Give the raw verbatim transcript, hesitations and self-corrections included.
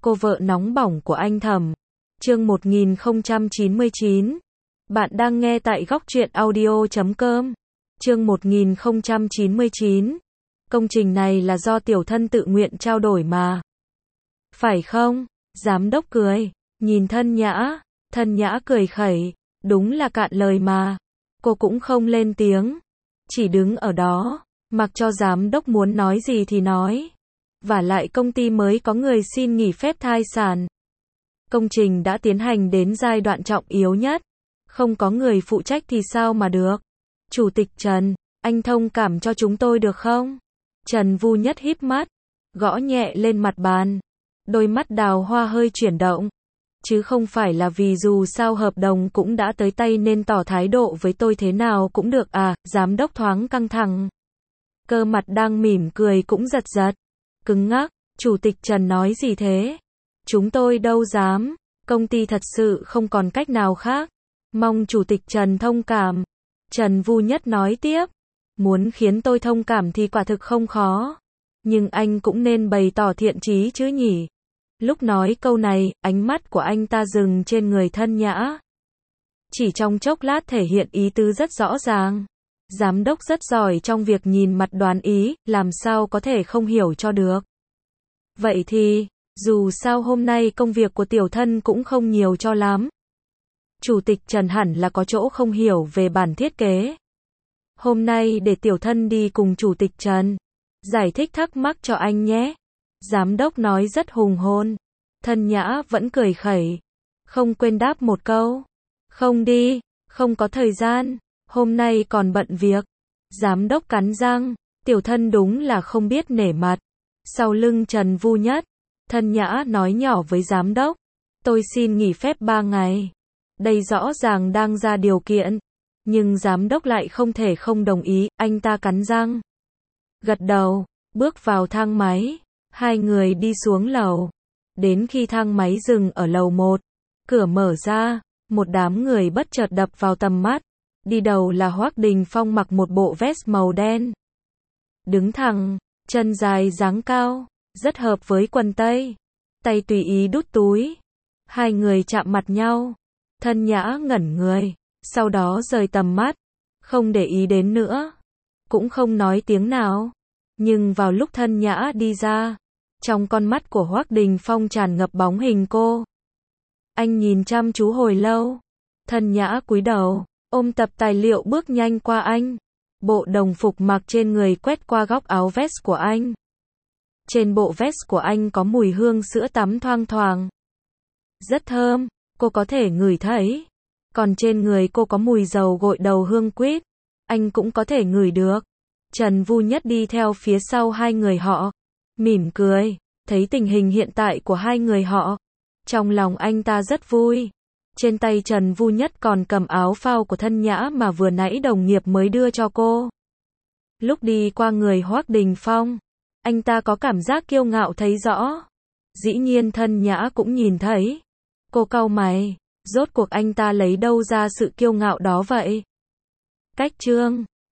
Cô vợ nóng bỏng của anh Thẩm. Chương một nghìn không trăm chín mươi chín. Bạn đang nghe tại góc truyện audio chấm com. Chương một nghìn không trăm chín mươi chín. Công trình này là do tiểu thân tự nguyện trao đổi mà. Phải không? Giám đốc cười, nhìn Thân Nhã, Thân Nhã cười khẩy, đúng là cạn lời mà. Cô cũng không lên tiếng, chỉ đứng ở đó, mặc cho giám đốc muốn nói gì thì nói. Vả lại công ty mới có người xin nghỉ phép thai sản. Công trình đã tiến hành đến giai đoạn trọng yếu nhất. Không có người phụ trách thì sao mà được. Chủ tịch Trần, anh thông cảm cho chúng tôi được không? Trần Vu Nhất híp mắt, gõ nhẹ lên mặt bàn. Đôi mắt đào hoa hơi chuyển động. Chứ không phải là vì dù sao hợp đồng cũng đã tới tay nên tỏ thái độ với tôi thế nào cũng được à, giám đốc thoáng căng thẳng. Cơ mặt đang mỉm cười cũng giật giật. Cứng ngắc, Chủ tịch Trần nói gì thế? Chúng tôi đâu dám, công ty thật sự không còn cách nào khác. Mong Chủ tịch Trần thông cảm. Trần Vu Nhất nói tiếp, muốn khiến tôi thông cảm thì quả thực không khó. Nhưng anh cũng nên bày tỏ thiện chí chứ nhỉ? Lúc nói câu này, ánh mắt của anh ta dừng trên người Thân Nhã. Chỉ trong chốc lát thể hiện ý tứ rất rõ ràng. Giám đốc rất giỏi trong việc nhìn mặt đoán ý, làm sao có thể không hiểu cho được. Vậy thì, dù sao hôm nay công việc của tiểu thân cũng không nhiều cho lắm. Chủ tịch Trần hẳn là có chỗ không hiểu về bản thiết kế. Hôm nay để tiểu thân đi cùng Chủ tịch Trần giải thích thắc mắc cho anh nhé. Giám đốc nói rất hùng hồn. Thân Nhã vẫn cười khẩy, không quên đáp một câu. Không đi, không có thời gian, hôm nay còn bận việc. Giám đốc cắn răng, tiểu thân đúng là không biết nể mặt. Sau lưng Trần Vu Nhất, Thân Nhã nói nhỏ với giám đốc. Tôi xin nghỉ phép ba ngày. Đây rõ ràng đang ra điều kiện. Nhưng giám đốc lại không thể không đồng ý, anh ta cắn răng. Gật đầu, bước vào thang máy. Hai người đi xuống lầu. Đến khi thang máy dừng ở lầu một, cửa mở ra, một đám người bất chợt đập vào tầm mắt. Đi đầu là Hoắc Đình Phong mặc một bộ vest màu đen. Đứng thẳng, chân dài dáng cao, rất hợp với quần tây. Tay tùy ý đút túi. Hai người chạm mặt nhau. Thân Nhã ngẩn người, sau đó rời tầm mắt, không để ý đến nữa. Cũng không nói tiếng nào. Nhưng vào lúc Thân Nhã đi ra, trong con mắt của Hoắc Đình Phong tràn ngập bóng hình cô. Anh nhìn chăm chú hồi lâu. Thân Nhã cúi đầu, ôm tập tài liệu bước nhanh qua anh. Bộ đồng phục mặc trên người quét qua góc áo vest của anh. Trên bộ vest của anh có mùi hương sữa tắm thoang thoảng. Rất thơm, cô có thể ngửi thấy. Còn trên người cô có mùi dầu gội đầu hương quýt. Anh cũng có thể ngửi được. Trần Vu Nhất đi theo phía sau hai người họ. Mỉm cười, thấy tình hình hiện tại của hai người họ. Trong lòng anh ta rất vui. Trên tay Trần Vu Nhất còn cầm áo phao của Thân Nhã mà vừa nãy đồng nghiệp mới đưa cho cô. Lúc đi qua người Hoắc Đình Phong, anh ta có cảm giác kiêu ngạo thấy rõ. Dĩ nhiên Thân Nhã cũng nhìn thấy. Cô cau mày, rốt cuộc anh ta lấy đâu ra sự kiêu ngạo đó vậy? Cách chương